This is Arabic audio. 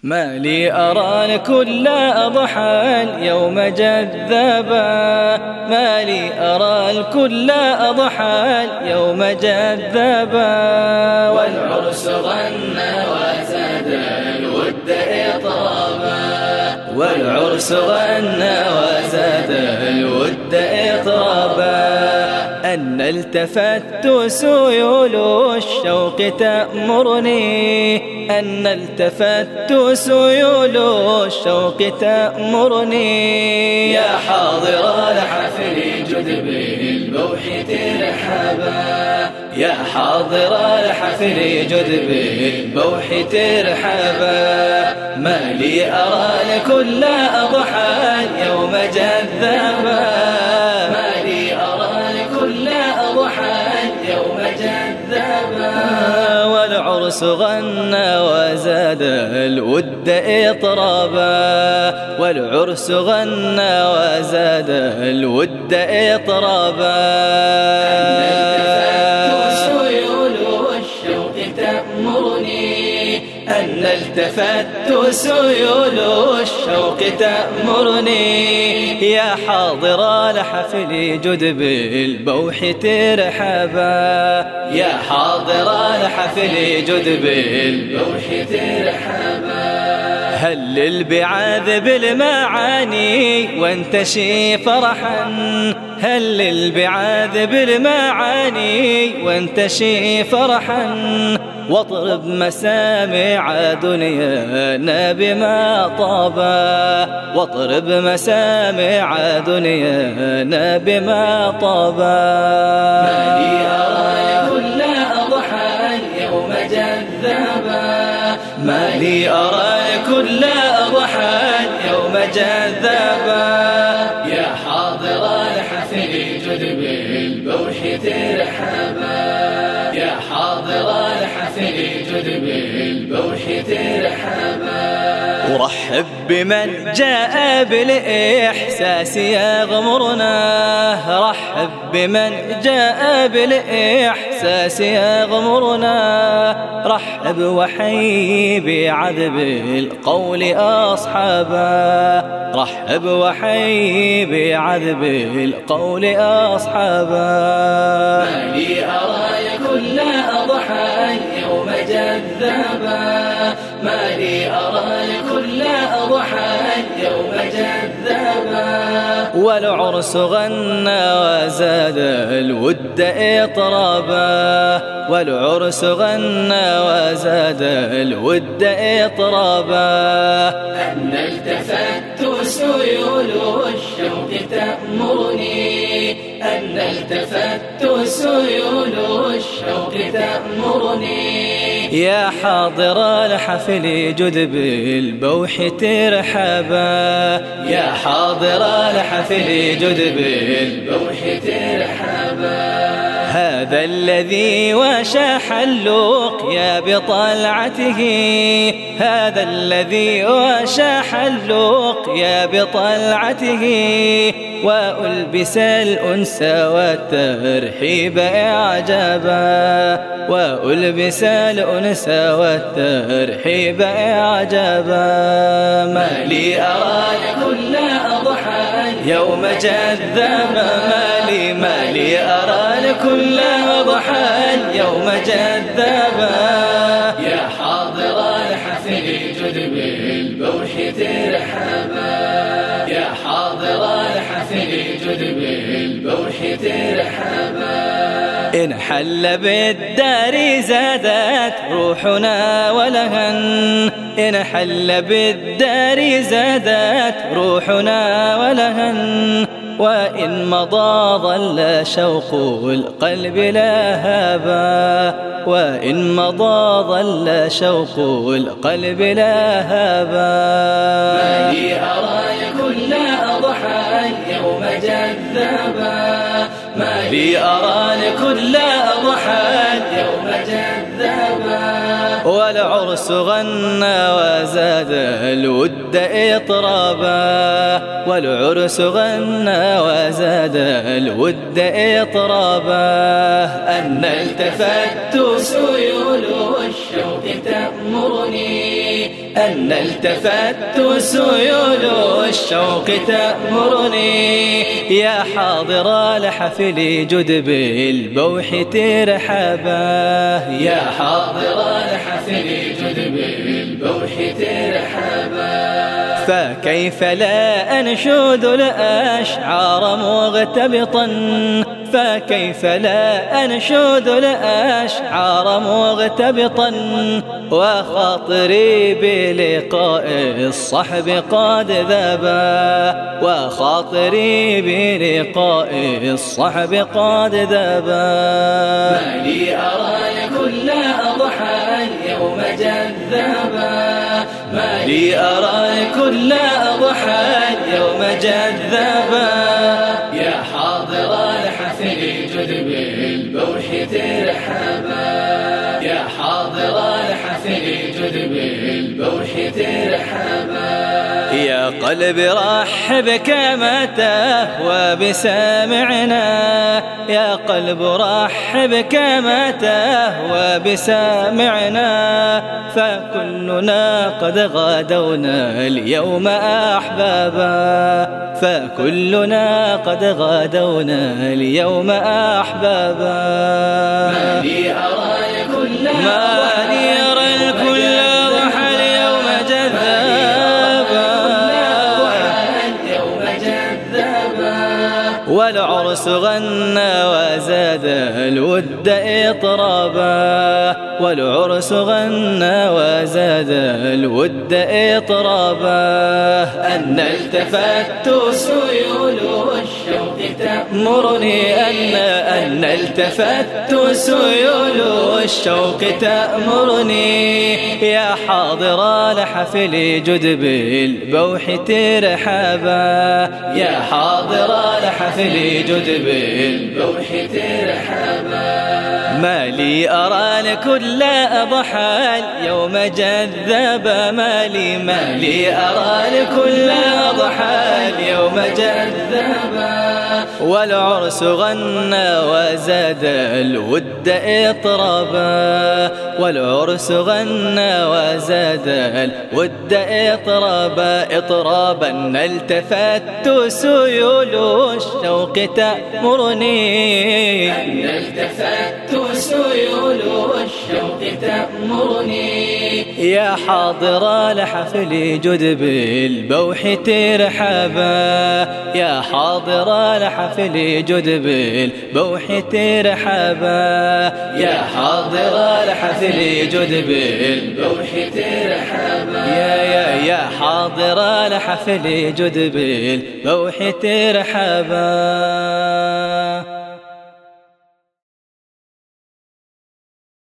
ما لي أرى الكل أضحى اليوم جذابا، ما لي أرى الكل أضحى اليوم جذابا. والعرس غنى وزاد الود إطرابا، والعرس غنى وزاد الود إطرابا. أن التفت سيول الشوق تأمرني، أن التفت سيول الشوق تأمرني. يا حاضر الحفل جد بالبوح ترحبا، يا حاضر الحفل جد بالبوح ترحبا. ما لي أرى الكل أضحى اليوم جذابا، ما لي أرى الكل أضحى اليوم جذابا. والعرس غنى وزاد الود إطرابا، والعرس غنى وزاد الود إطرابا. أن التفت سيول الشوق تأمرني. يا حاضر الحفل جد بالبوح ترحبا، يا حاضر الحفل جد بالبوح ترحبا. هل للبعاذ بالمعاني وانتشي فرحا، هل للبعاذ بالمعاني وانتشي فرحا. واطرب مسامع دنيانا بما طابا، واطرب مسامع دنيانا بما طابا. ما لي أرى كل أضحى اليوم جذابا، ما لي أرى كل أضحى اليوم جذابا. يا حاضر الحفل جد بالبوح ترحبا، يا حاضر الحفل جد بالبوح ترحبا. أرحب بمن جاء بالإحساس يغمرنا، رحب بمن جاء بالإحساس يغمرنا. رحب وحي بعذب القول أصحابا، رحب وحي بعذب القول أصحابا. ما لي أرى كل أضحى اليوم جذابا، ما لي أرى كل أضحى اليوم جذابا. والعرس غنى وزاد الود إطرابا، والعرس غنى وزاد الود إطرابا. أن التفت سيول الشوق تأمرني، أن التفت سيول الشوق تأمرني. يا حاضر الحفل جد بالبوح ترحبا، يا حاضر الحفل جد بالبوح ترحبا. هذا الذي وشاح اللقيا بطلعته، هذا الذي وشاح اللقيا بطلعته. وألبس الأنس والترحيب إعجابا، وألبس الأنس والترحيب إعجابا. ما لي أرى كل أضحى يوم جذابا، ما لي أرى كل أضحى اليوم جذابا. يا حاضر الحفل جد بالبوح ترحبا، يا حاضر الحفل جد بالبوح ترحبا. إن حل بالدار زادت روحنا ولهن، إن حل بالدار زادت روحنا ولهن. وإن مضى ظل شوق القلب لهابا، وإن مضى ظل شوق القلب لهابا. ما لي أرى كل أضحى اليوم جذابا، ما لي أرى كل أضحى اليوم جذابا. والعرس غنى وزاد الود إطرابا، والعرس غنى وزاد الود إطرابا. أن التفت سيول الشوق تأمرني، أن التفت سيول الشوق تأمرني يا حاضر الحفل جد بالبوح ترحبا يا حاضر الحفل جد بالبوح ترحبا فكيف لا أنشد الأشعار مغتبطا فكيف لا أنشد الأشعار مغتبطا وخاطري بلقاء الصحب قد ذبا وخاطري بلقاء الصحب قد ذبا ما لي أراي كل أضحى اليوم جذابا ما لي أراي كل أضحى اليوم جذابا يا حاضر الحفل جد بالبوح ترحبا يا حاضر الحفل جد بالبوح ترحبا يا قلب رحب كما تهوى بسامعنا يا قلب رحب كما تهوى بسامعنا فكلنا قد غادونا اليوم أحبابا فكلنا قد غادونا اليوم أحبابا ما لي أراي كل ضحى اليوم جذابا والعرس غنى وزاد الود إطرابا والعرس غنى وزاد الود إطرابا أن التفت سيول الشوق تأمرني أن التفت سيول الشوق تأمرني يا حاضر الحفل جد بالبوح ترحبا يا حاضر الحفل جد بالبوح ترحبا ما لي أرى كل أضحى اليوم جذابا ما لي أرى كل أضحى اليوم جذابا والعرس غنى وزاد الود إطرابا والعرس غنى وزاد الود إطرابا إطرابا التفت سيول الشوق تأمرني أن التفت سيول الشوق تأمرني يا حاضر الحفل جد بالبوح ترحبا يا حاضر الحفل جد بالبوح ترحبا يا حاضر الحفل جد بالبوح ترحبا يا حاضر الحفل جد بالبوح ترحبا